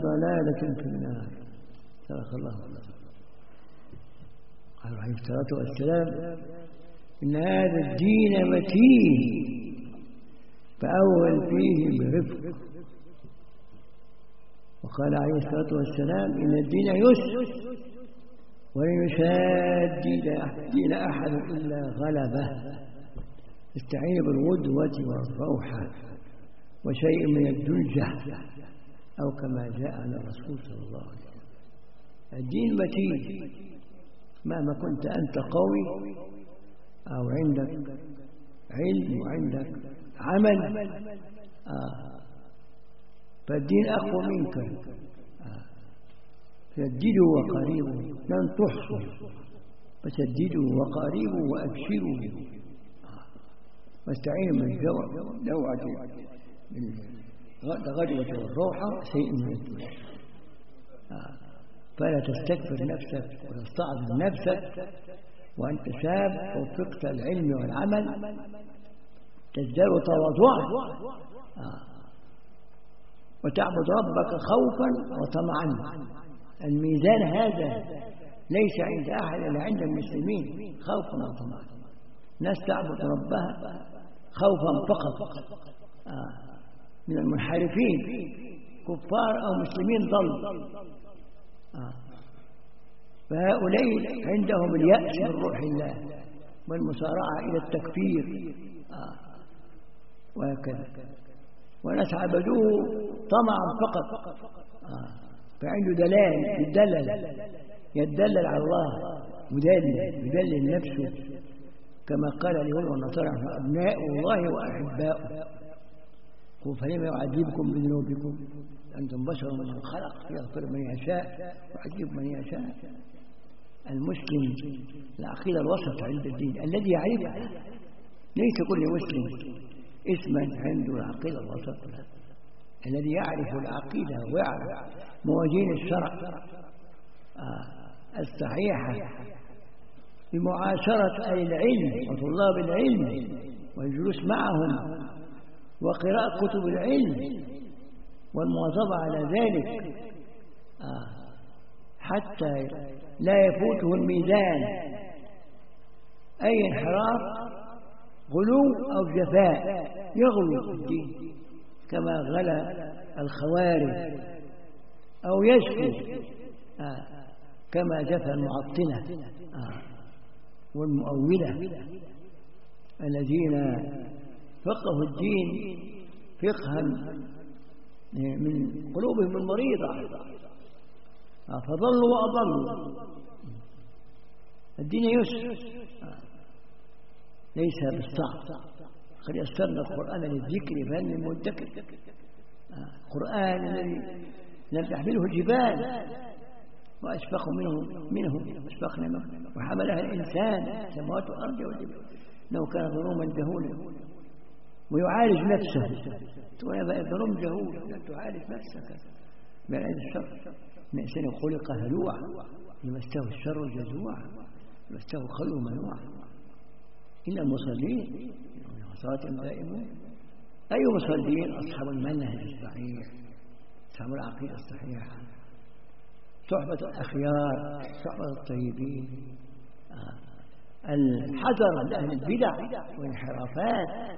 ضلالة في النار. صدق الله العظيم. قال عليه الصلاة والسلام: إن هذا الدين متين فأول فيه برفق. وقال عليه الصلاة والسلام: إن الدين يسر ولن يشاد دين أحد إلا غلبه. استعين بالغدوة والروحة وشيء من الدلجة، أو كما جاء عن الرسول صلى الله عليه وسلم. الدين متين مهما كنت أنت قوي أو عندك علم وعندك عمل، فالدين أقوى منك. سددوا وقاربوا لن تحصوا، فسددوا وقاربوا وأبشروا، واستعينوا بالجوعة بالغدوة والروحة شيء من الدنيا. فلا تستكبر نفسك وتستعظم نفسك وأنت شاب وفقت العلم والعمل، تزداد تواضعا وتعبد ربك خوفا وطمعا. الميزان هذا ليس عند أحد إلا عند المسلمين، خوفا وطمعا. ناس تعبد ربها خوفا فقط من المنحرفين، كفار أو مسلمين ضل، فهؤلاء عندهم اليأس من روح الله والمسارعة إلى التكفير وهكذا. وناس عبدوه طمعا فقط، فعنده دلال يدلل على الله، يدلل نفسه، كما قال اليهود والنصارى: أبناء الله وأحباؤه. قل فلما يعذبكم بذنوبكم أنتم بشر من خلق يغفر من يشاء ويعذب من يشاء. المسلم العقيدة الوسط عند الدين الذي يعرفها. ليس كل مسلم اسما عنده العقيدة الوسط، الذي يعرف العقيدة ويعرف موازين الشرع الصحيحة بمعاشرة أهل العلم وطلاب العلم والجلوس معهم وقراءة كتب العلم والمواظبة على ذلك حتى لا يفوته الميزان أي انحراف، غلو أو جفاء، يغلو في الدين كما غلا الخوارج، أو يشكو كما جفى المعطلة والمؤولة الذين فقهوا الدين فقها من قلوبهم المريضة فضلوا وأضلوا. الدين يسر ليس بالصعب. قد يسرنا القرآن للذكر فهل من مدكر. القرآن الذي لم تحمله الجبال وأشفق منه أشفقنا منه وحملها الإنسان سماوات والأرض والجبال لو كان ظلوما جهولا. ويعالج نفسه، تقول بقى ظلوم جهول، لا تعالج نفسك بالعيد الشر. الإنسان خلق هلوعا لمسته الشر جزوعا لمسته خير منوعا إلا المصلين صلاة دائمون. أي مصلين؟ أصحاب المنهج الصحيح، أصحاب العقيدة الصحيحة، صحبة الأخيار، صحبة الطيبين، الحذر من أهل البدع والانحرافات.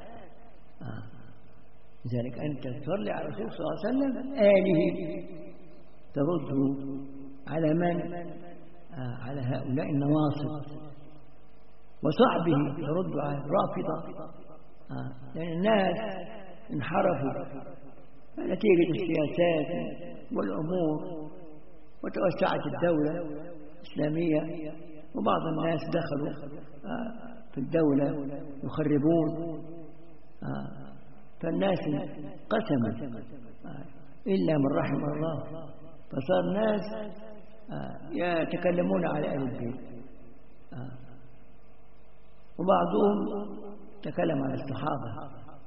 لذلك أنت تصلي على الرسول صلى الله عليه وسلم آله ترد على من؟ على هؤلاء النواصب، وصحبه ترد على الرافضة، لأن الناس انحرفوا نتيجة السياسات والأمور، وتوسعت الدولة الإسلامية وبعض الناس دخلوا في الدولة يخربون، فالناس قسمت إلا من رحم الله، فصار الناس يتكلمون على أهل البيت، وبعضهم تكلم عن الصحابة،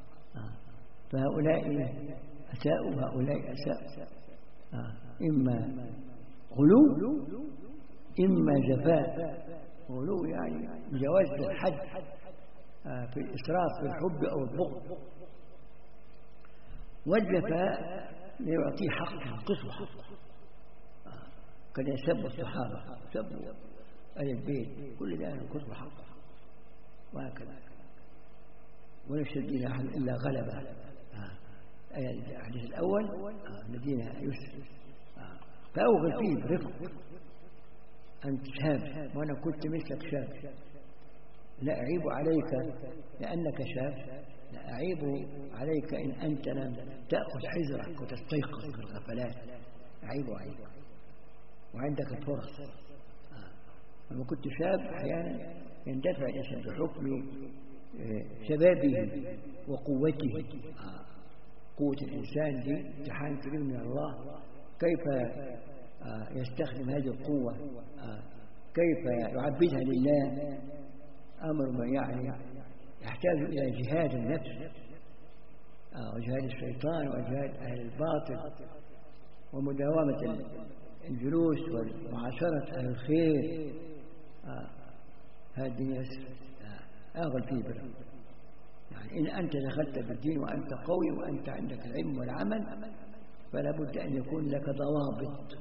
فهؤلاء أساءوا وهؤلاء أساءوا، إما غلو إما جفاء. غلو يعني جواز الحد في الإسراف في الحب أو البغض، والجفاء يعطيه حقه قصوى حقه. كان يسب الصحابة، سبوا أهل البيت، كل ذلك قصوى حقه وهكذا. وليس الدين أحد إلا غلبه. الحديث الأول الذين يسر فأوغل فيه برفق. أنت شاب وأنا كنت مثلك شاب، لا أعيب عليك لأنك شاب، لا أعيب عليك إن أنت لم تأخذ حذرك وتستيقظ في الغفلات، أعيب عليك وعندك الفرص. لما كنت شاب أحيانا يندفع الإنسان بحكم شبابه وقوته. قوة الإنسان دي امتحان كبير من الله، كيف يستخدم هذه القوة، كيف يعبدها لله. أمر يعني يحتاج إلى جهاد النفس وجهاد الشيطان وجهاد أهل الباطل ومداومة الجلوس ومعاشرة أهل الخير. هذه الدنيا أغل فيه بلا. يعني إن أنت دخلت بالدين وأنت قوي وأنت عندك العلم والعمل فلا بد أن يكون لك ضوابط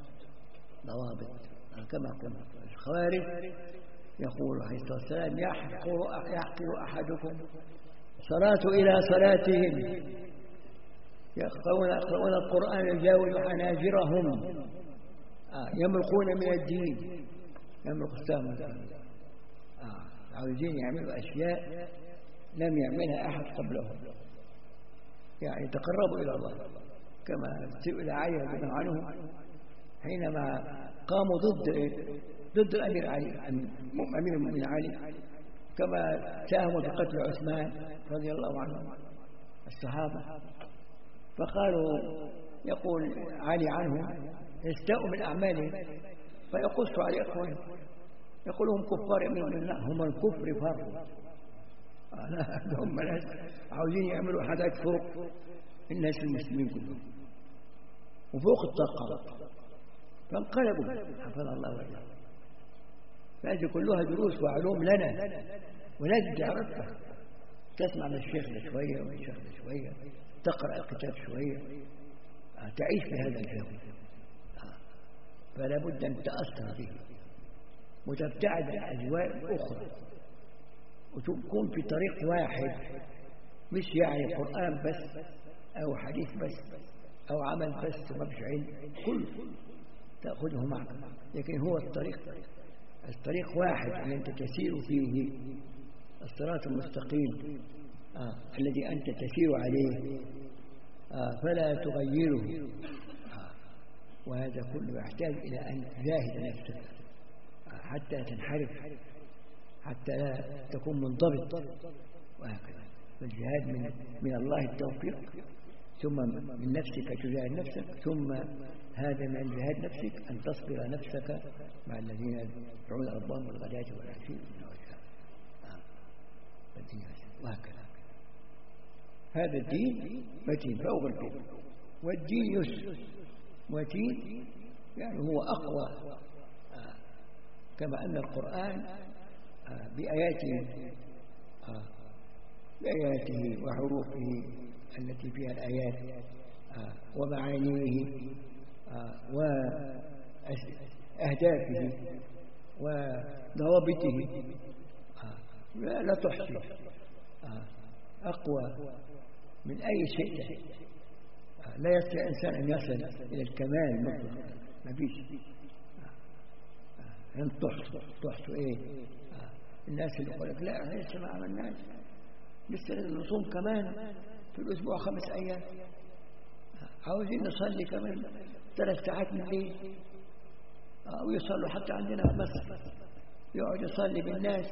كما قلنا. الخوارج يقول عليه الصلاة والسلام يحقر أحدكم صلاة إلى صلاتهم، يقرؤون القرآن يجاوز حناجرهم، يمرقون من الدين، يمرق السهم. عاوزين يعملوا أشياء لم يعملها أحد قبلهم، يعني تقربوا إلى الله. كما سئل علي رضي الله عنه حينما قاموا ضد الأمير علي، أمير المؤمنين علي، كما ساهموا في قتل عثمان رضي الله عنه الصحابة، فقالوا يقول علي عنهم يستاءوا من أعمالهم فيقصوا على إخوانهم، يقول هم كفار يؤمنون بالله، هم الكفر فروا. هم ناس عاوزين يعملوا حاجات فوق الناس المسلمين كلهم وفوق الطاقة، فانقلبوا حفظ الله وإياه. فهذه كلها دروس وعلوم لنا ولازم تعرفها. تسمع من الشيخ ده شوية ومن الشيخ ده شوية، تقرأ الكتاب شوية، تعيش في هذا الجو. فلا بد أن تأثر به وتبتعد عن الأجواء الأخرى وتكون في طريق واحد، مش يعني قرآن بس أو حديث بس أو عمل بس وما فيش علم، كله تأخذه معك. لكن هو الطريق واحد اللي أنت تسير فيه، الصراط المستقيم الذي أنت تسير عليه، فلا تغيره. وهذا كله يحتاج إلى أن تجاهد نفسك حتى تنحرف، حتى لا تكون منضبط وهكذا. فالجهاد من الله التوفيق، ثم من نفسك تجاهد نفسك، ثم هذا من جهاد نفسك أن تصبر نفسك مع الذين يدعون ربهم بالغداة والعشي من وجهه وهكذا. هذا الدين متين فوق الدين، والدين يسر متين، يعني هو أقوى. كما أن القرآن بآياته وحروفه التي فيها الآيات ومعانيه وأهدافه وضوابطه لا تحصي، أقوى من أي شيء. لا يستطيع الإنسان أن يصل إلى الكمال مطلقا، ما فيش. أن تحصوا إيه؟ الناس اللي يقول لك لا لسه ما عملناش، لسه لازم نصوم كمان في الأسبوع 5 أيام، عاوزين نصلي كمان 3 ساعات من الليل، ويصلوا حتى عندنا في مصر يقعد يصلي بالناس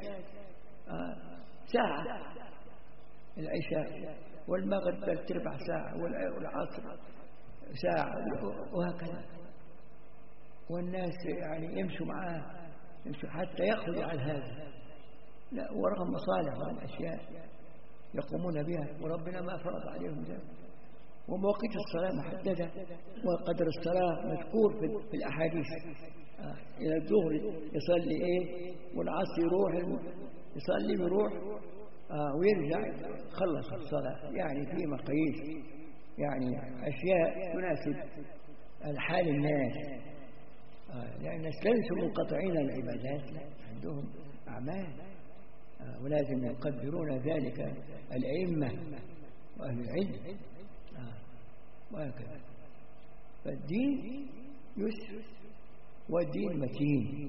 ساعة العشاء، والمغرب 3/4 ساعة، والعصر ساعة، وهكذا. والناس يعني يمشوا معاه، يمشوا حتى يأخذوا على هذا. لا، ورغم مصالح والأشياء يقومون بها، وربنا ما فرض عليهم ذلك. ومواقيت الصلاة محددة، وقدر الصلاة مذكور في الأحاديث. إلى الظهر يصلي إيه، والعصر يروح يصلي ويروح ويرجع خلص الصلاة، يعني في مقاييس يعني أشياء تناسب الحال الناس، لأن الناس ليسوا منقطعين عن العبادات، لا عندهم أعمال، ولازم يقدرون ذلك الأئمة وأهل العلم، وهكذا. فالدين يسر والدين متين،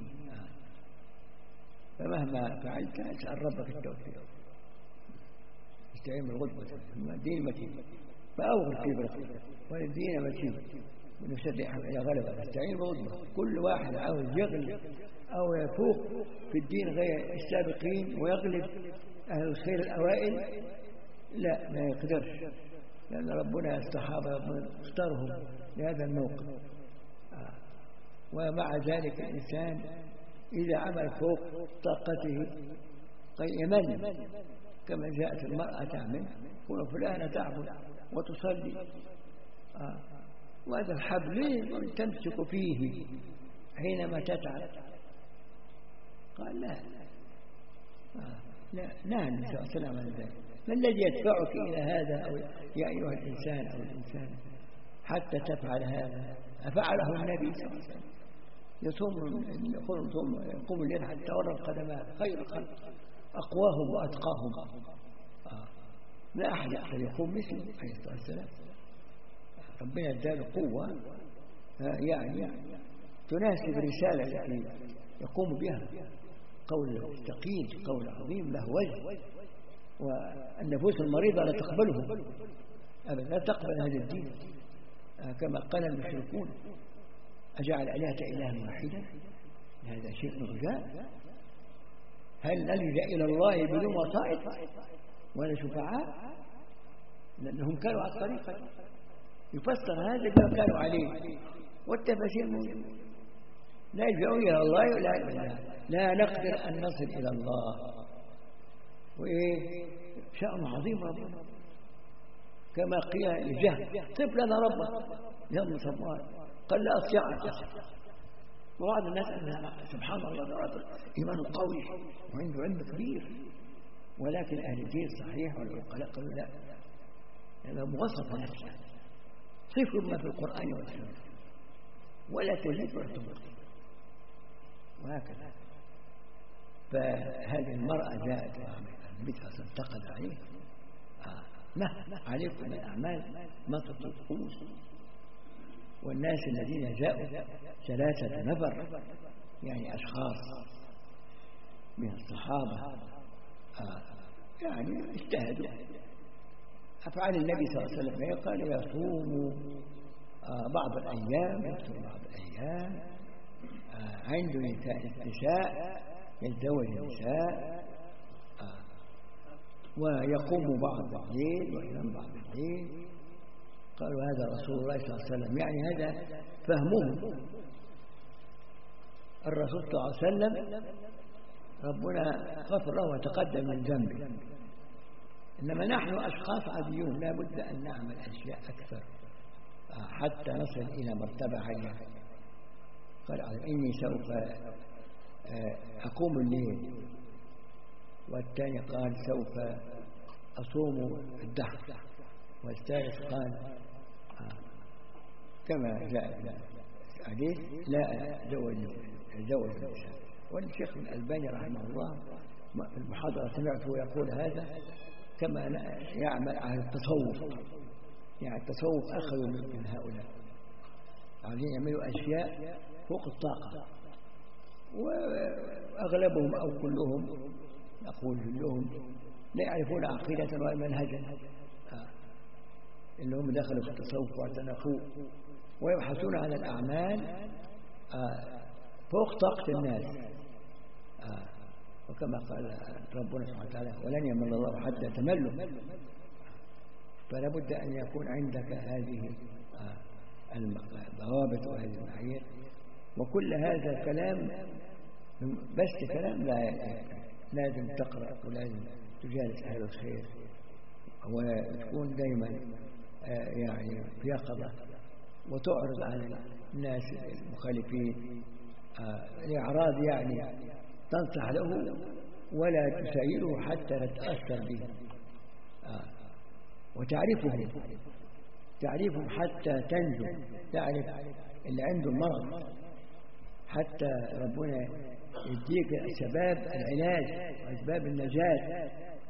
فمهما فعلت اسأل ربك التوفيق، استعين بالغدوة، الدين متين فأوغل في برقه، والدين متين ونسرع إلى غلبة، استعين بالغدوة. كل واحد عاوز يغلب أو يفوق في الدين غير السابقين ويغلب أهل الخير الأوائل، لا ما يقدرش، لأن ربنا الصحابة اختارهم لهذا الموقف. ومع ذلك الإنسان إذا عمل فوق طاقته قد يمل، كما جاءت المرأة تعمل تقول فلانة تعبد وتصلي، وهذا الحبل تمسك فيه حينما تتعب. قال لا نهى النبي صلى الله عليه وسلم عن ذلك. ما الذي يدفعك إلى هذا أو يا أيها الإنسان أو الإنسان حتى تفعل هذا؟ أفعله النبي صلى الله عليه وسلم، يقوم الليل حتى ورى القدمات، خير الخلق أقواهم وأتقاهم، لا أحد يقدر يقوم مثله عليه الصلاة والسلام. ربنا اداله قوة يعني تناسب الرسالة التي يقوم بها، قول ثقيل، قول عظيم له وزن، والنفوس المريضة لا تقبله أبدا، لا تقبل هذا الدين، كما قال المشركون أجعل آلهة إلها واحدا، هذا شيء رجاء. هل نلجأ إلى الله بدون وسائط ولا شفعاء؟ لأنهم كانوا على الطريقة، يفسر هذا بما كانوا عليه، والتفاسير موجودة. نلجأ إلى الله لا نقدر أن نصل إلى الله، وإيه شأن عظيم ربنا، كما قيل لجهل صف لنا ربك يوم صفوان قال لا أستطيع أن أصف. وبعض الناس أنها سبحان الله درجة إيمان قوي وعنده علم كبير، ولكن أهل الدين صحيح والعقلاء قالوا لا، هذا موصف نفسه، صفر ما في القرآن والسنة ولا تزيد ولا تنقص، وهكذا. فهذه المرأة جاءت النبي صلى الله عليه وسلم انتقد عليه، ما عليكم من أعمال ما تطيقون. والناس الذين جاءوا 3 نفر يعني أشخاص من الصحابة يعني اجتهدوا أفعال النبي صلى الله عليه وسلم، قال يصوم بعض الأيام، يصوم بعض الأيام، عنده نساء يتزوج النساء، ويقوم بعض الليل وينام بعض الليل. قالوا هذا رسول الله صلى الله عليه وسلم، يعني هذا فهمه. الرسول صلى الله عليه وسلم ربنا غفر له وتقدم من ذنبه، إنما نحن أشخاص عاديون لا بد أن نعمل أشياء أكثر حتى نصل إلى مرتبة عالية. قال إني سوف أقوم الليل، والثاني قال سوف أصوم الدهر، والثالث قال كما جاء في الحديث لا أتزوج النساء. والشيخ الألباني رحمه الله في المحاضرة سمعته يقول هذا كما يعمل أهل التصوف، يعني التصوف أخذوا من هؤلاء، عايزين يعملوا أشياء فوق الطاقة، وأغلبهم أو كلهم أقول كلهم لا يعرفون عقيدة ولا منهجا، إنهم دخلوا في التصوف واعتنقوا ويبحثون عن الأعمال فوق طاقة الناس، وكما قال ربنا سبحانه وتعالى ولن يمل الله حتى تملوا. فلا بد أن يكون عندك هذه الضوابط وهذه المعايير، وكل هذا الكلام بس كلام لا، لازم تقرأ ولازم تجالس أهل الخير وتكون دائما يعني في يقظة، وتعرض عن الناس المخالفين الإعراض، يعني تنصح له ولا تسيره حتى لا تتأثر به، وتعرفه تعرفهم حتى تنجو، تعرف اللي عنده المرض، حتى ربنا يديك أسباب العلاج وأسباب النجاة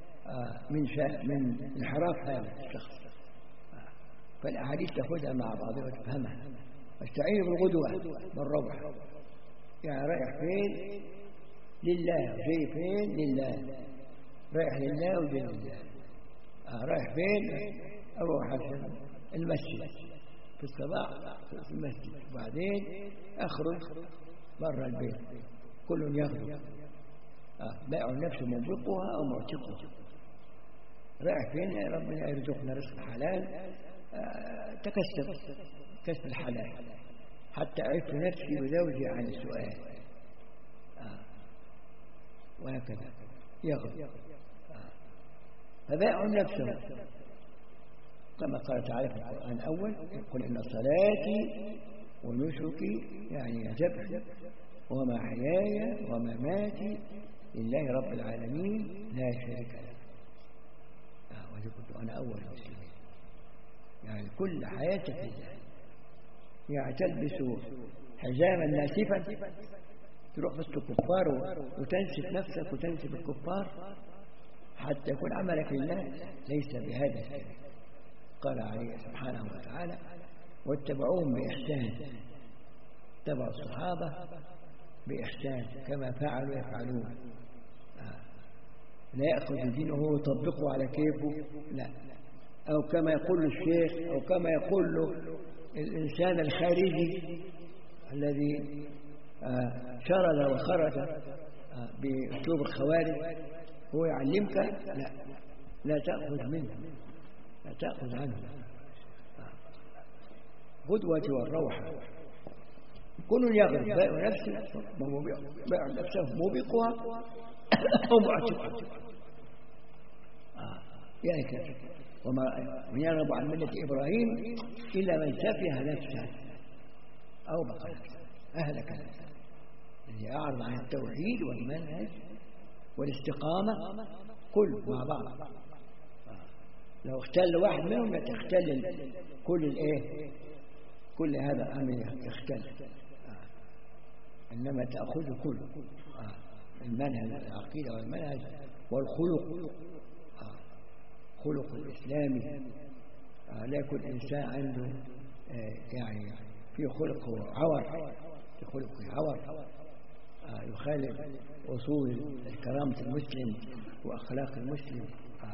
من انحراف هذا الشخص. فالأحاديث تأخذها مع بعضها وتفهمها. واستعين بالغدوة بالروح، يعني رايح فين؟ لله. وجاي فين؟ لله. رايح لله وجاي لله. رايح فين؟ أروح عشان المسجد في الصباح في المسجد، وبعدين أخرج برا البيت، كل يغدو. بائع النفس موبقها أو معتقها. رايح فين؟ يا ربنا يرزقنا رزق حلال، تكسب كسب الحلال حتى أعف نفسي وزوجي عن السؤال، وهكذا يغدو. فبائع نفسه كما قال تعالى في القرآن الأول: قل إن صلاتي ونسكي، يعني ذبح، ومحياي ومماتي لله رب العالمين لا شريك له. وإذا كنت أنا أول المسلمين، يعني كل حياتك لله. يعني تلبس حجاما ناسفا تروح وسط الكفار وتنسف نفسك وتنسف الكفار حتى يكون عملك لله، ليس بهذا السبيل. قال عليه سبحانه وتعالى: واتبعوهم بإحسان. اتبعوا الصحابة بإحسان كما فعلوا يفعلون. لا يأخذ دينه ويطبقه على كيفه، لا. أو كما يقول الشيخ، أو كما يقول له الإنسان الخارجي الذي شرد وخرج بأسلوب الخوارج، هو يعلمك، لا تأخذ منه، لا تأخذ عنه. غدوة والروحة كل يغرب بائع نفسه موبقها أو معتقها. يعني كذا. ومن يرغب عن ملة إبراهيم إلا من سفه نفسه أو بقى نفسه، أهلك نفسه. الذي أعرض عن التوحيد والمنهج والاستقامة كله مع بعض. لو اختل واحد منهم يختل كل هذا الأمر يختل. إنما تأخذ كله، المنهج، العقيدة والمنهج والخلق، خلق الإسلامي. لا يكون إنسان عنده يعني في خلقه عور، في خلقه عور يخالف أصول كرامة المسلم وأخلاق المسلم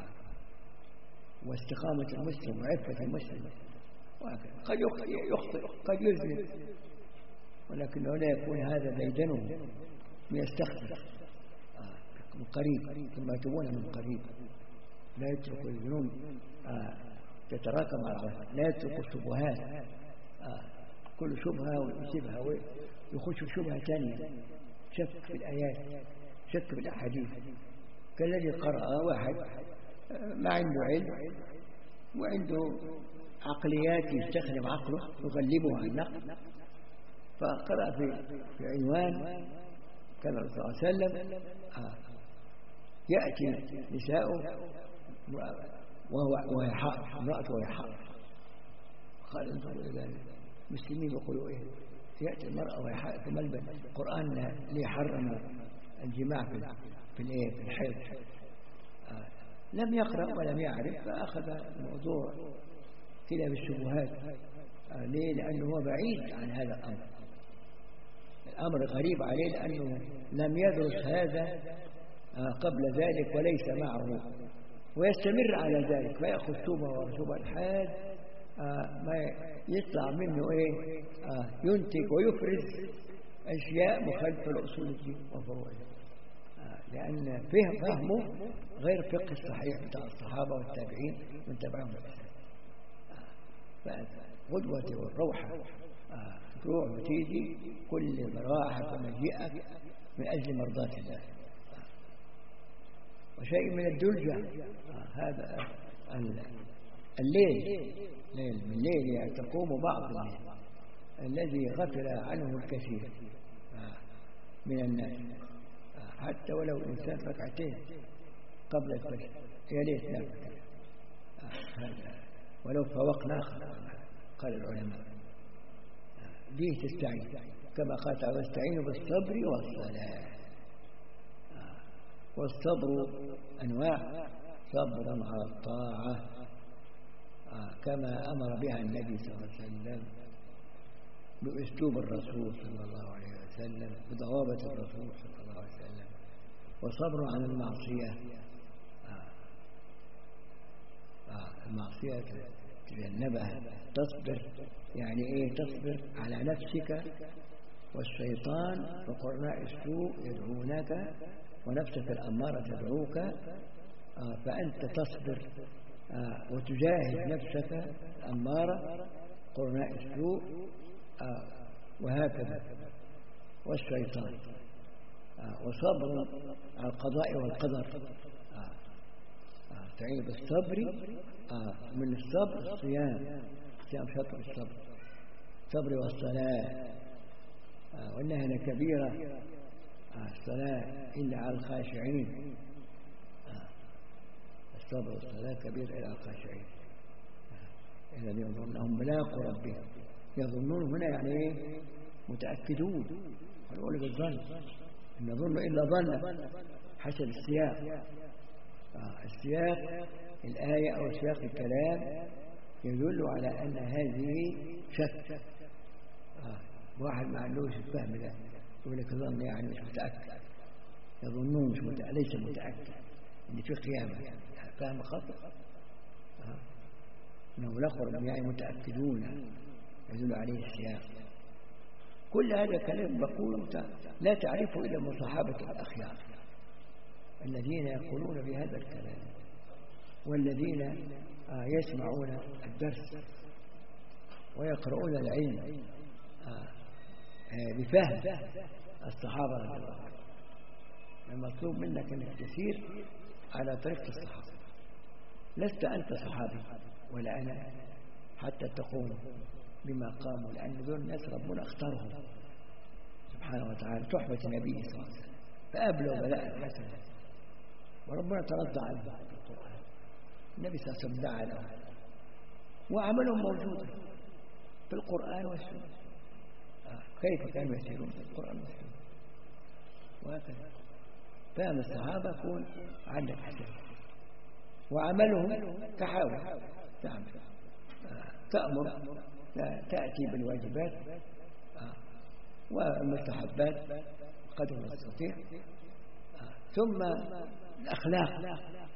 واستقامة المسلم وعفة المسلم. قد يخطئ، قد يذنب، ولكنه لا يكون هذا ديدنه يستغفر من قريب، ثم يتوبون من قريب. لا يترك الذنوب تتراكم على، لا يترك الشبهات، كل شبهة ويسيبها ويخش في شبهة ثانية، شك في الآيات، شك في الأحاديث. كالذي قرأ واحد ما عنده علم وعنده عقليات يستخدم عقله يغلبه عن النقل، فقرأ في عنوان كان الرسول صلى الله عليه وسلم يأتي نساؤه وهي حائض، امرأته وهي حائض. قال انظروا إلى المسلمين يقولوا إيه؟ يأتي المرأة وهي حائض في ملبس. القرآن ليه حرم الجماع في الحيض. لم يقرأ ولم يعرف، فأخذ الموضوع كده بالشبهات. ليه؟ لأنه هو بعيد عن هذا الأمر. الأمر غريب عليه لأنه لم يدرس هذا قبل ذلك وليس معه، ويستمر على ذلك، فيأخذ شبهة وشبهة الحاد ما يطلع منه ينتج ويفرز أشياء مخالفة لأصول الدين وفروعه، لأن فهمه غير فقه الصحيح بتاع الصحابة والتابعين من تبعهم الإسلام. فغدوة والروحة تروح وتيجي كل مراحة ومجيئك من أجل مرضاة الله. وشيء من الدلجة هذا الليل، من الليل يعني تقوم بعض الليل الذي غفل عنه الكثير من الناس، حتى ولو إنسان ركعتين قبل الفجر يا ليت نام، ولو فوقنا آخر قال العلماء به تستعين، كما قال تعالى واستعينوا بالصبر والصلاة. والصبر أنواع: صبر على الطاعة كما أمر بها النبي صلى الله عليه وسلم، بأسلوب الرسول صلى الله عليه وسلم، بضوابط الرسول صلى الله عليه وسلم. وصبر عن المعصية، المعصية تجنبها. تصبر يعني إيه؟ تصبر على نفسك والشيطان وقرناء السوء يدعونك ونفسك الأمارة تدعوك، فأنت تصبر وتجاهد نفسك الأمارة قرناء السوء وهكذا، والشيطان. وصبر على القضاء والقدر، تعين بالصبر. من الصبر الصيام شطر الصبر. الصبر والصلاة، وإنها لكبيرة الصلاة إلا على الخاشعين. الصبر والصلاة كبيرة إلى الخاشعين الذين يظنهم ملاقوا ربهم. يظنون هنا يعني إيه؟ متأكدون. يقول بالظن، إن نظن إلا ظن حسب السياق. السياق الآية أو سياق الكلام يدل على أن هذه شك. واحد ما عندوش الفهم ده يقول لك ظن يعني مش متأكد، يظنون مش متأكد، ليس متأكد إن في قيامة، فهم خطأ. إنه لقوا يعني متأكدون يدل عليه السياق. كل هذا كلام بقول لا تعرفه إلا من صحابة الأخيار الذين يقولون بهذا الكلام، والذين يسمعون الدرس ويقرؤون العلم بفهم الصحابة رضي الله عنهم. المطلوب منك أنك تسير على طريقة الصحابة. لست أنت صحابي ولا أنا حتى تقوم بما قاموا، لأن دول الناس ربنا اختارهم سبحانه وتعالى صحبة النبي صلى الله عليه وسلم، فأبلغ بلاء حسنا، وربنا ترضى عنه في القرآن. النبي صلى الله عليه وسلم دعا له، وعملهم موجود في القرآن والسنة. كيف كانوا يسيرون في القرآن والسنة؟ وهكذا فهم الصحابة يكون عندك حسن، وعملهم تحاول تعمل، تأمر، تأتي بالواجبات والمستحبات قدر ما تستطيع. ثم الأخلاق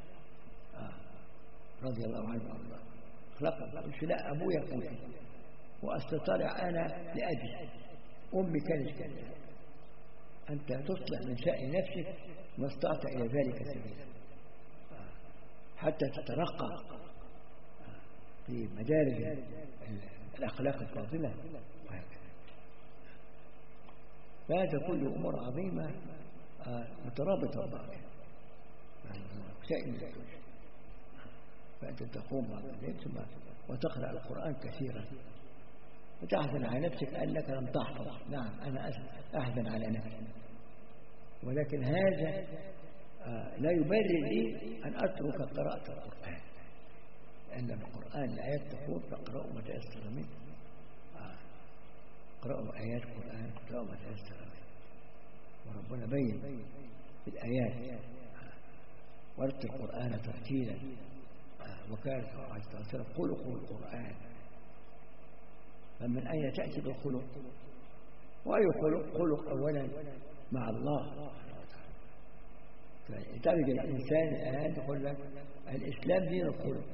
رضي الله عنه وارضاه. أخلاق مش لا أبويا يقول وأستطيع أنا لأبي، أمي كانت كذا. أنت تصلح من شأن نفسك ما استطعت إلى ذلك سبيلا، حتى تترقى في مدارج الأخلاق الفاضلة وهكذا. فهذا كله أمور عظيمة مترابطة ببعضها، شيء فأنت تقوم بعض الليل ثم وتقرأ القرآن كثيرا، وتحزن على نفسك أنك لم تحفظ. نعم أنا أحزن على نفسي، ولكن هذا لا يبرر لي أن أترك قراءة القرآن، لأن القرآن الآيات تقول فاقرأوا ما تيسر منه. اقرأوا آيات القرآن، اقرأوا ما تيسر منه. وربنا بين في الآيات ورتل القرآن ترتيلا وكانت عز وجل خلق القرآن. فمن أين تأتي بالخلق؟ وأي خلق أولا مع الله. تجد الإنسان الآن يقول لك الإسلام دين الخلق،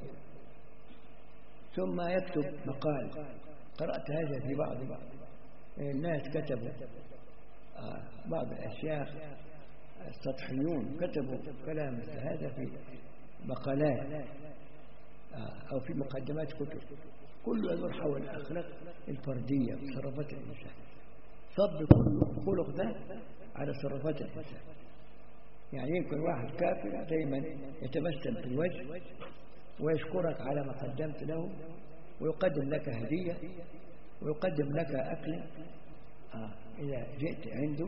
ثم يكتب مقال. قرأت هذا في بعض الناس كتبوا، بعض الأشياخ السطحيون كتبوا كلام مثل هذا في مقالات أو في مقدمات كتب، كله يدور حول الأخلاق الفردية وتصرفات الإنسان. صب كل خلق ده على تصرفات الإنسان. يعني يمكن واحد كافر دايما يتبسم في الوجه ويشكرك على ما قدمت له، ويقدم لك هدية، ويقدم لك أكل إذا جئت عنده،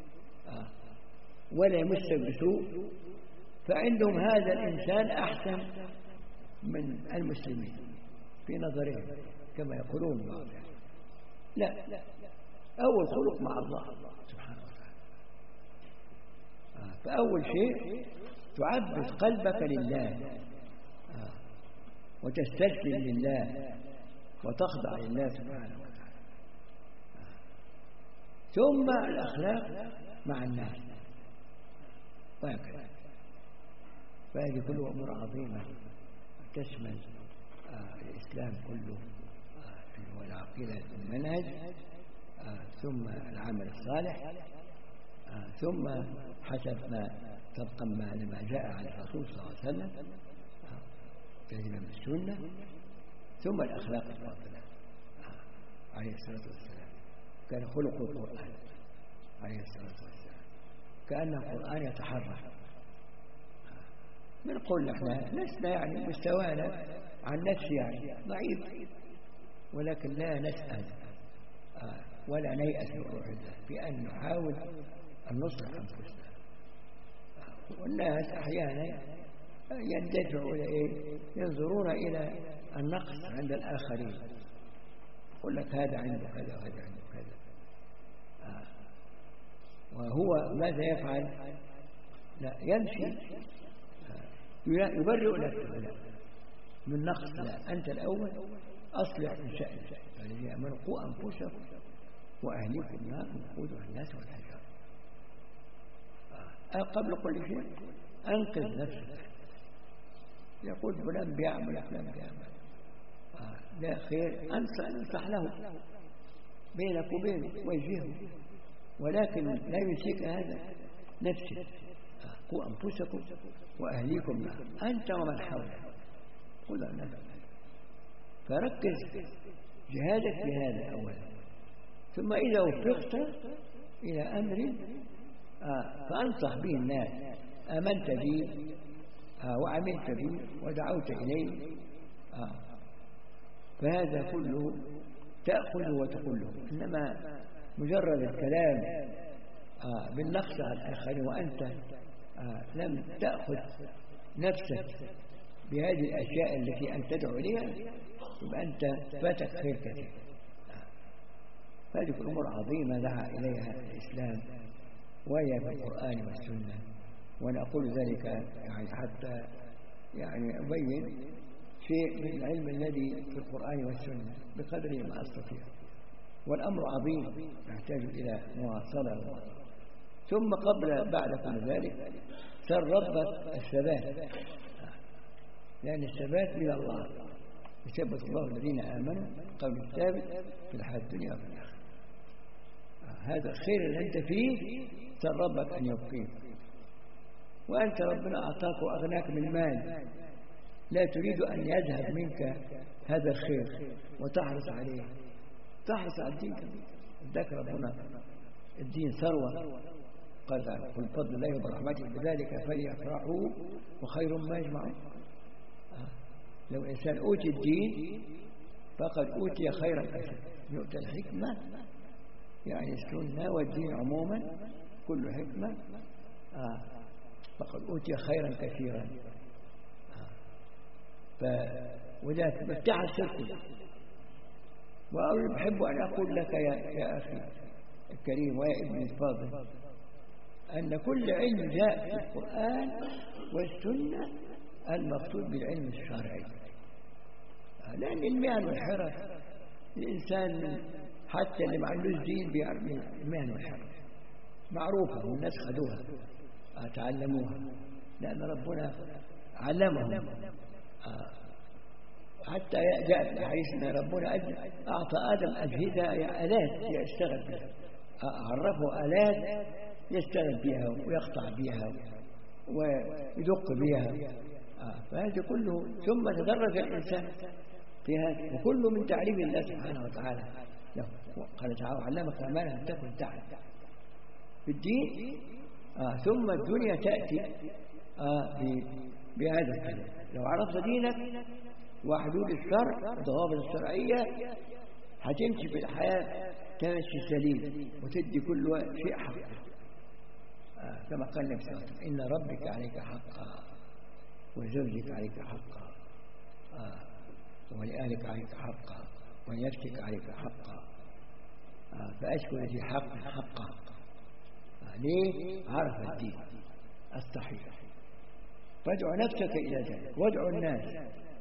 ولا يمسك بسوء. فعندهم هذا الإنسان أحسن من المسلمين في نظرهم، كما يقولون بعض. لا، أول خلق مع الله سبحانه وتعالى. فأول شيء تعبد قلبك لله وتستسلم لله وتخضع لله سبحانه وتعالى. ثم الأخلاق مع الناس وهكذا. فهذه كلها أمور عظيمة تشمل الإسلام كله، هو العقيدة المنهج، ثم العمل الصالح، ثم حسب ما طبقا لما جاء عن الرسول صلى الله عليه وسلم كلمة من السنة، ثم الأخلاق الفاضلة عليه الصلاة والسلام. كان خلق القرآن عليه الصلاة والسلام كأن القرآن يتحرك. بنقول احنا لسنا يعني مستوانا عن نفسي يعني ضعيف، ولكن لا نسأل ولا نيأس من روح الله بأن نحاول أن نصلح أنفسنا. والناس أحيانا يندفعوا إلى إيه؟ ينظرون إلى النقص عند الآخرين، يقول لك هذا عنده كذا وهذا عنده كذا، وهو ماذا يفعل؟ لا يمشي يبرئ نفسه من نقص. لا، أنت الأول أصلح من شأنك. الذين آمنوا قوا أنفسكم وأهليكم نارا وقودها الناس والحجارة. قبل كل شيء أنقذ نفسك. يقول فلان بيعمل فلان بيعمل لا خير، أنصح له بينك وبينه وجهه، ولكن لا يمسك هذا نفسك. قوا أنفسكم وأهليكم نارا أنت ومن حولك. خذ النفس، فركز جهادك في هذا أولا، ثم إذا وفقت إلى أمر فأنصح به الناس، آمنت به وعملت به ودعوت إليه، فهذا كله تأخذ وتقوله. إنما مجرد الكلام بالنقص على الآخرين وأنت لم تأخذ نفسك بهذه الأشياء التي أن تدعو إليها، يبقى أنت فاتك خير كثير. هذه الأمور عظيمة دعا إليها الإسلام وهي في القرآن والسنة. وأنا أقول ذلك يعني حتى يعني أبين شيء من العلم الذي في القرآن والسنة بقدر ما أستطيع. والأمر عظيم يحتاج إلى مواصلة. ثم بعد كل ذلك سر ربك الثبات، لأن الثبات من الله، يثبت الله الذين آمنوا قول الثابت في الحياة الدنيا وفي الآخرة. هذا الخير اللي أنت فيه سر ربك أن يبقيك. وأنت ربنا أعطاك وأغناك من مال، لا تريد أن يذهب منك هذا الخير وتحرص عليه، تحرص على الدين. اداك ربنا الدين ثروة، قال قل بفضل الله وبرحمته بذلك فليفرحوا وخير ما يجمعون. لو إنسان أوتي الدين فقد أوتي خيرا كثيرا. يؤتى الحكمة يعني السنة والدين عموما كل حكمة فقد أوتي خيرا كثيرا. وذلك مفتاح السر. وأحب أن أقول لك يا أخي الكريم ويا ابني الفاضل أن كل علم جاء في القرآن والسنة المقصود بالعلم الشرعي، لأن المهن والحرف الإنسان حتى اللي ما عندوش دين بيعرف المهن والحرف معروفة والناس خدوها تعلموها، لأن ربنا علمهم. حتى جاء في الحديث أن ربنا أعطى آدم أجهزة آلات يشتغل بها، عرفه آلات يشتغل بها ويقطع بها ويدق بها. فهذا كله ثم تدرج الإنسان في هذا، وكله من تعليم الله سبحانه وتعالى له. قال تعالى علمك ما لم تكن تعلم في الدين. ثم الدنيا تأتي بهذا الكلام. لو عرفت دينك وحدود الشرع والضوابط الشرعية هتمشي في الحياة تمشي سليم وتدي كل شيء حقه. كما قال النبي صلى الله عليه وسلم إن ربك عليك حقا وزوجك عليك حقا ولآلك عليك حقا وأن يفتك عليك حقا. فأشكر في حق حقا. ليه؟ عرف الدين الصحيح. فادع نفسك إلى ذلك وادعو الناس.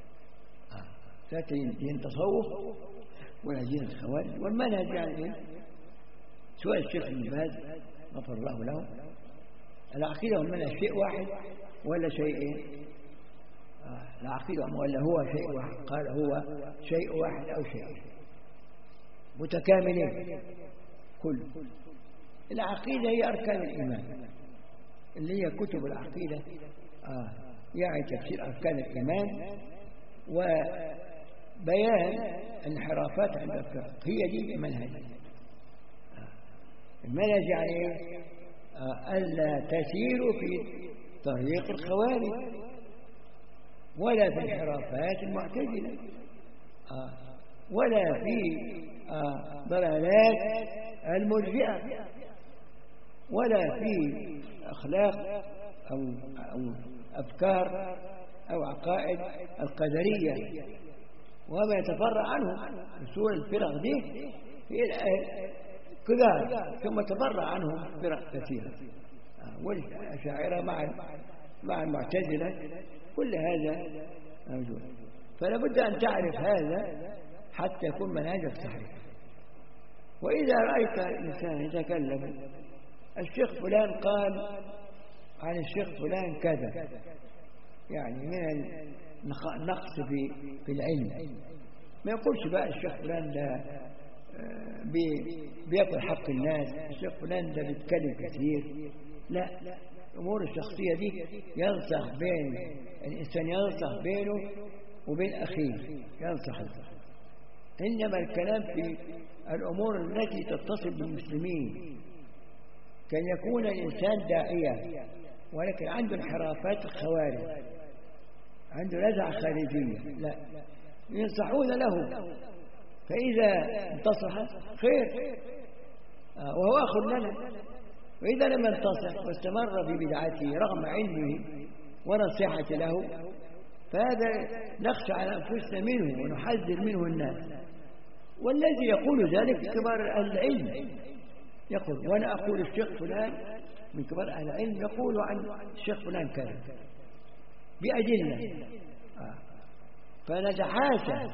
دين تصوف ولا دين الخوارج والمنهج يعني سواء الشيخ ابن باز غفر الله له، العقيدة والمنهج شيء واحد ولا شيئين؟ العقيدة ولا هو شيء واحد؟ قال هو شيء واحد أو شيئين متكاملين. كل العقيدة هي أركان الإيمان اللي هي كتب العقيدة، يعني تفسير أركان الإيمان وبيان انحرافات عند الفرق. هي دي المنهج. المنهج يعني ألا تسيروا في طريق الخوارج ولا في انحرافات المعتزلة ولا في ضلالات المرجئة ولا في أخلاق أو أفكار أو عقائد القدرية وما يتفرع عنه أصول الفرق دي في كذا، ثم تفرع عنهم فرق كثيرة والأشاعرة مع المعتزلة. كل هذا موجود. فلا بد أن تعرف هذا حتى يكون منهجك صحيح. وإذا رأيت إنسان يتكلم الشيخ فلان قال عن الشيخ فلان كذا، يعني من النقص في العلم، ما يقولش بقى الشيخ فلان ده بيأكل حق الناس، الشيخ فلان ده بيتكلم كثير. لا، الأمور الشخصية دي ينصح بين الإنسان، ينصح بينه وبين أخيه، ينصح. إنما الكلام في الأمور التي تتصل بالمسلمين. كان يكون الإنسان داعية ولكن عنده انحرافات الخوارج، عنده نزعة خارجية، لا، ينصحون له، فإذا انتصح خير وهو أخ لنا، وإذا لم ينتصح واستمر في بدعته رغم علمه ونصيحة له فهذا نخشى على أنفسنا منه ونحذر منه الناس. والذي يقول ذلك كبار أهل العلم، يقول وأنا أقول الشيخ فلان من كبار أهل العلم يقول عن الشيخ فلان كذا بأدلة. فنتحاشى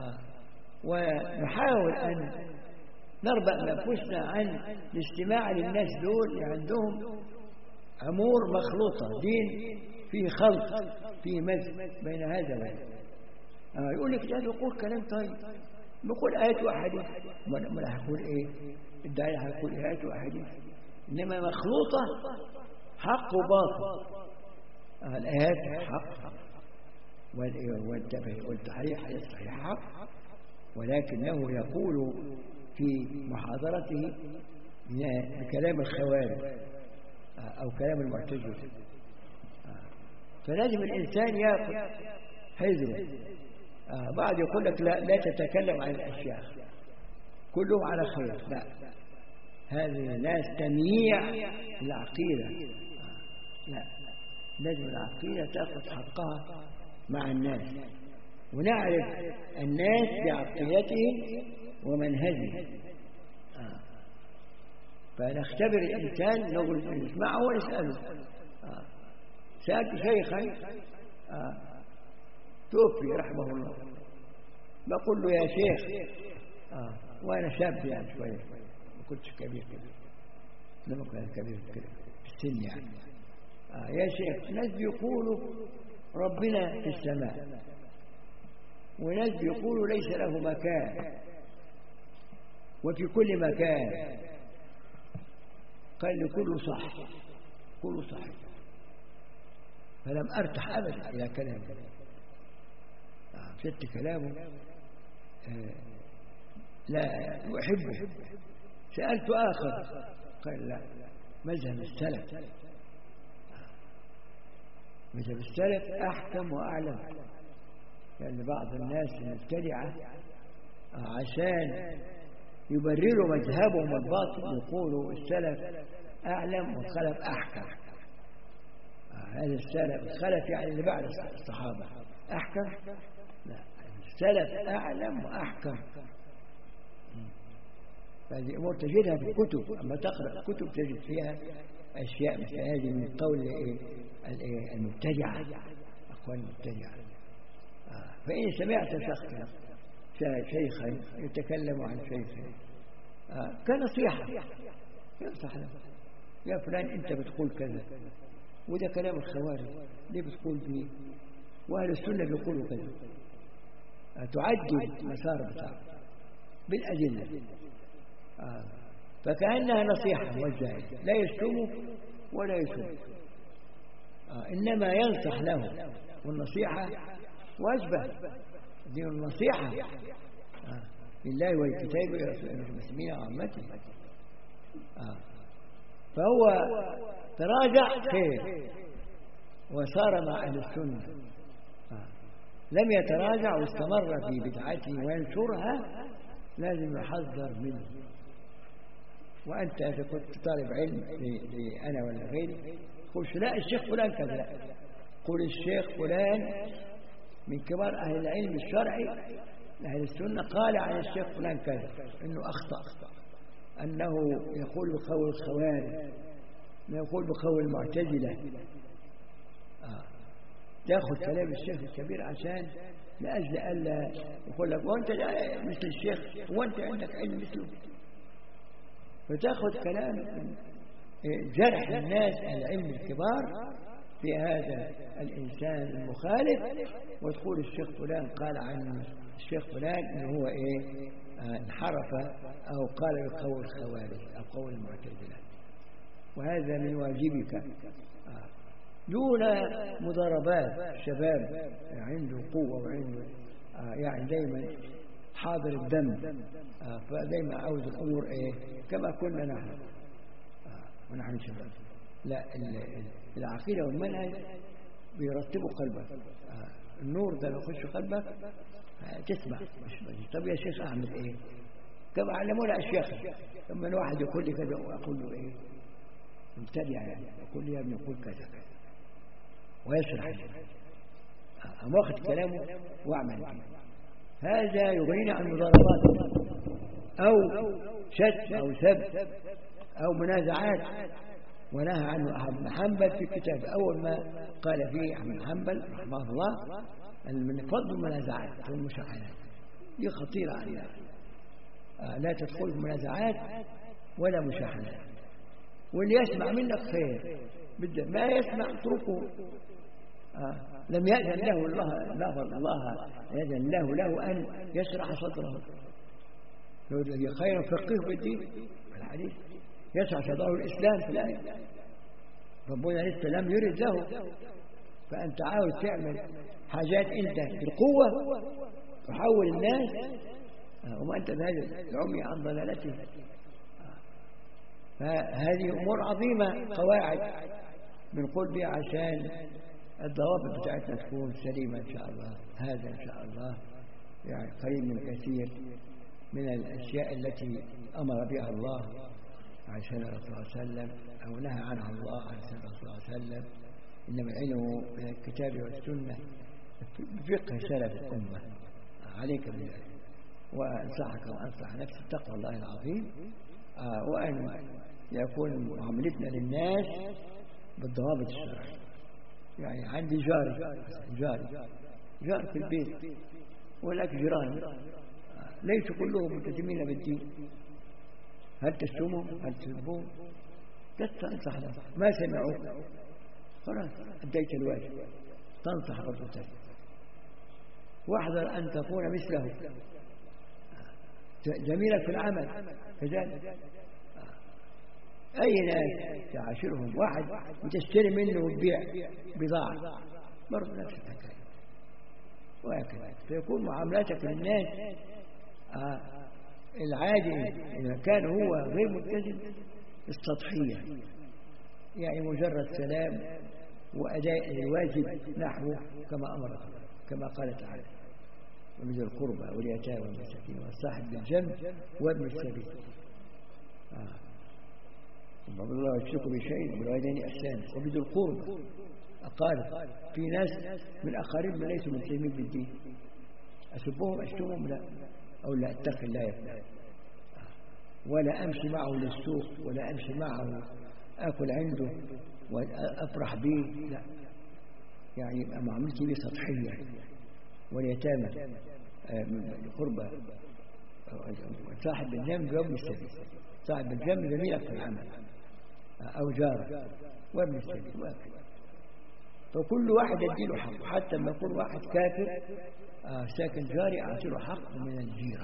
ونحاول أن نربأ نفسنا عن الاستماع للناس دول اللي عندهم أمور مخلوطة، دين فيه خلط فيه مزج بين هذا وهذا. يقول لك ده يقول كلام طيب، بيقول آيات وأحاديث، ما هيقول إيه؟ الداعية هيقول آيات وأحاديث، إنما مخلوطة حق وباطل. الآيات حق والتحريح الصحيح حق، ولكنه يقول في محاضرته بكلام الخوارج أو كلام المعتزلة. فلازم الإنسان يأخذ حذره. بعض يقول لك لا تتكلم عن الأشياء كلهم على خير، لا، هذه ناس تمييع العقيدة. لا، لازم العقيدة تأخذ حقها مع الناس، ونعرف الناس بعقيدتهم ومنهجهم. فنختبر الإنسان، نقول نسمعه ونسأله. سألت شيخا توفي رحمه الله، بقول له يا شيخ، وأنا شاب يعني شوية، ما كنتش كبير لما كنت كبير كده في السن يعني. يا شيخ، ناس بيقولوا ربنا في السماء، وناس بيقولوا ليس له مكان وفي كل مكان. قال لي كله صح، كله صحيح. فلم أرتح أبدا إلى كلامه، فشدت كلامه لا أحبه. سألت آخر قال لا، مذهب السلف، مذهب السلف أحكم وأعلم. لأن بعض الناس المبتدعة عشان يبرروا مذهبهم الباطل يقولوا السلف أعلم والخلف أحكم. هذا السلف، الخلف يعني اللي بعد الصحابة، أحكم؟ لا، السلف أعلم وأحكم. فهذه أمور تجدها في الكتب، أما تقرأ كتب تجد فيها أشياء مثل هذه من قول المبتدعة، أقوال المبتدعة. فإن سمعت شيخا يتكلم عن شيخ كنصيحة ينصح له، يا فلان أنت بتقول كذا وده كلام الخوارج، ليه بتقول فيه؟ وأهل السنة بيقولوا كذا، تعدل مسار بتاعه بالأدلة. فكأنها نصيحة موجهة، لا يشتمه ولا يسب، إنما ينصح له، والنصيحة واجبة، دي النصيحة لله والكتاب والمسلمين وعامته. فهو تراجع خير وصار مع أهل السنة، لم يتراجع واستمر في بدعته وينشرها، لازم يحذر منه. وأنت إذا كنت طالب علم أنا ولا غيري، قولش لا الشيخ فلان كذا، لا، قول الشيخ فلان من كبار أهل العلم الشرعي أهل السنة قال عن الشيخ فلان كذا إنه أخطأ، أنه يقول بقول الخوارج، يقول بقول المعتزلة. تأخذ كلام الشيخ الكبير عشان لأجل ألا يقول لك وأنت مثل الشيخ وأنت عندك علم مثله، فتأخذ كلام جرح الناس العلم الكبار في هذا الإنسان المخالف، وتقول الشيخ فلان قال عن الشيخ فلان إنه هو انحرف أو قال بقول الخوارج أو قول المعتزلة. وهذا من واجبك دون مضاربات. الشباب عنده قوة وعنده يعني دايما حاضر الدم، فدايما عاوز الأمور كما كنا نحن ونحن شباب. لا، العقيدة والمنهج بيرتبوا قلبك، النور ده لو يخش قلبك تسمع. طب يا شيخ أعمل إيه؟ كما علمونا أشياء، لما الواحد يقول لي كذا وأقول له إيه مبتدع، يعني يقول لي يا ابني قول كذا كذا ويشرح لي، أما واخد كلامه وأعمل فيه. هذا يغنينا عن مضاربات أو شتم أو سب أو منازعات. ونهى عنه أحمد بن حنبل في كتاب، أول ما قال فيه أحمد بن حنبل رحمه الله من فضل المنازعات والمشاحنات، دي خطيرة عليها، لا تدخل في منازعات ولا مشاحنات. واللي يسمع منك خير، ما يسمع اتركه. لم يأذن له الله يأذن له أن يشرح صدره، الذي خير فقيه في الدين الحديث يشرح صدره الإسلام في الآية، ربنا لسه لم يرد له. فأنت عاوز تعمل حاجات أنت بالقوة تحول الناس، وما أنت بهذا العمي عن ضلالته. فهذه أمور عظيمة، قواعد بنقول بها عشان الضوابط بتاعتنا تكون سليمة إن شاء الله. هذا إن شاء الله يعني قريب من كثير من الأشياء التي أمر بها الله عن سنة رسول الله صلى الله عليه وسلم أو نهى عنها الله عن سنة رسول الله صلى الله عليه وسلم. إنما العلم من الكتاب والسنة بفقه سلف الأمة. عليك بالله، وأنصحك وأنصح نفسي تقوى الله العظيم، وأن يكون معاملتنا للناس بالضوابط الشرعية. يعني عندي جار في البيت ولك جيران ليسوا كلهم ملتزمين بالدين، هل تشتمهم؟ هل تسبهم؟ تنصح لهم، ما سمعوا خلاص أديت الواجب، تنصح ربك، واحذر أن تكون مثله. جميلة في العمل كذلك، أي ناس تعاشرهم واحد وتشتري منه وتبيع بضاعة برضه نفس الحكاية، وهكذا. فيكون معاملاتك للناس العادي إذا كان هو غير ملتزم السطحية، يعني مجرد سلام وأداء الواجب نحوه كما أمر كما قال تعالى ومن ذي القربى واليتامى والمساكين والصاحب بالجنب وابن السبيل. ربنا الله يشرك بشيء وبالوالدين إحسانا وبذي القربى. قال في ناس من أقاربنا ليسوا ملتزمين بالدين، أسبهم أشتمهم؟ لا، أو لا أتقي الله يفعل. ولا أمشي معه للسوق، ولا أمشي معه أكل عنده وأفرح به، لا، يعني يبقى معاملتي به سطحية. واليتامى قربة صاحب الجنب وابن السبيل، صاحب الجنب زميلك في العمل أو جارك وابن السبيل وهكذا. فكل واحد يديله حق، حتى لما يكون واحد كافر ساكن جاري أعطيه حق من الجيرة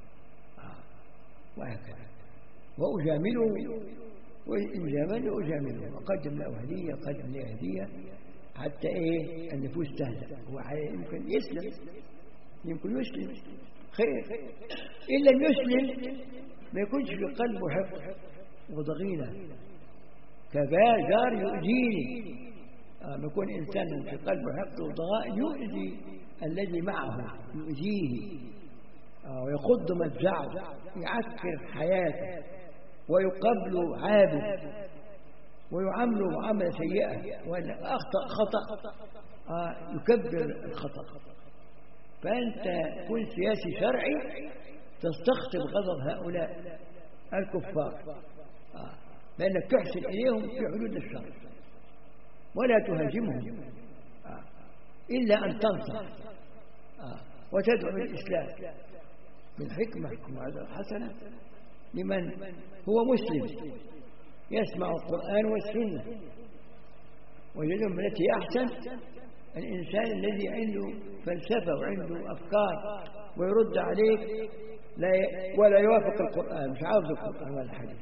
وهكذا. وأجامله، وإن جامله أجامله، وقدم له هدية، قدم له هدية، حتى إيه النفوس تهدأ. هو يمكن يسلم، يمكن يسلم خير، إن لم يسلم ما يكونش في قلبه حقد وضغينة كجار يؤذيني. ما يكون إنسان في قلبه حقد وضغائن يؤذي الذي معه، يؤذيه ويقض مفزعه، يعكر حياته ويقبل عابد ويعامله معاملة سيئة، وإن أخطأ خطأ يكبر الخطأ. فأنت كن سياسي شرعي تستخطب غضب هؤلاء الكفار، لأنك تحسن إليهم في حدود الشرع ولا تهاجمهم إلا أن تنصح وتدعو للإسلام بالحكمة حسنة لمن هو مسلم يسمع القرآن والسنة. وجدهم التي أحسن الإنسان الذي عنده فلسفة وعنده أفكار ويرد عليك ولا يوافق القرآن، مش عاوز القرآن ولا الحديث،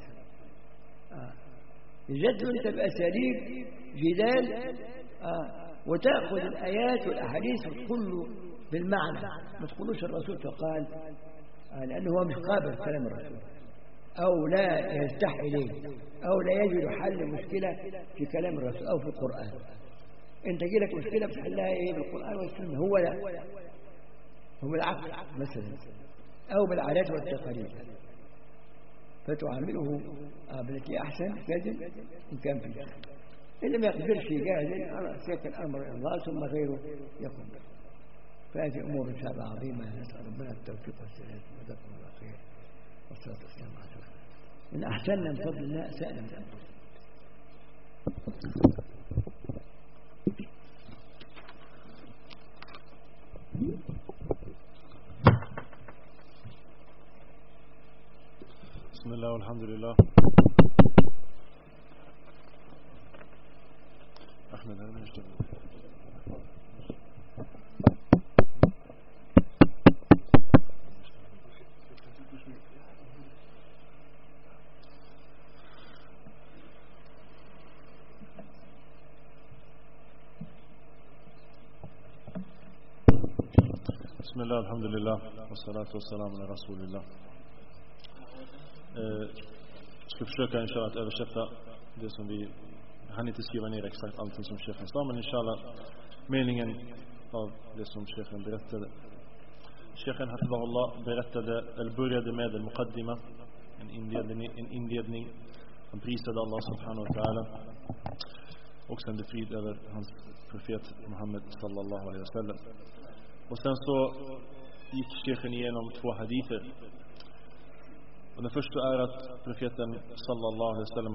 يجدل أنت بأساليب جدال وتأخذ الآيات والأحاديث وتقول بالمعنى، ما تقولوش الرسول فقال، لأنه هو مش قابل كلام الرسول، أو لا يرتاح إليه، أو لا يجد حل مشكلة في كلام الرسول أو في القرآن. أنت جيلك مشكلة بتحلها إيه بالقرآن والسنة، هو لا، هو بالعقل مثلا أو بالعادات والتقاليد، فتعامله بالتي أحسن كذب إن كان فيه. إذا ما يقدرش يجاهد سيك الأمر إلى الله ثم غيره يقوم به. فهذه أمور إن شاء الله عظيمة، نسأل ربنا التوفيق والسداد وجزاكم الله خير والصلاة والسلام على رسول الله. إن أحسننا من فضل الله سألنا من أنفسنا. بسم الله والحمد لله. أحمد أنا نجد. بسم الله الحمد لله والصلاة والسلام على رسول الله. Ska försöka inshallah att översätta det som vi hann inte skriva ner exakt allting som chefen sa, men inshallah meningen av det som chefen berättade. Chefen hafidahullah berättade, eller började med en muqaddima, en inledning. Han prisade Allah subhanahu wa ta'ala och sände frid över hans profet Muhammed sallallahu alaihi wasallam. Och sen så gick chefen igenom två hadither. Och den första är att profeten sallallahu alaihi wasallam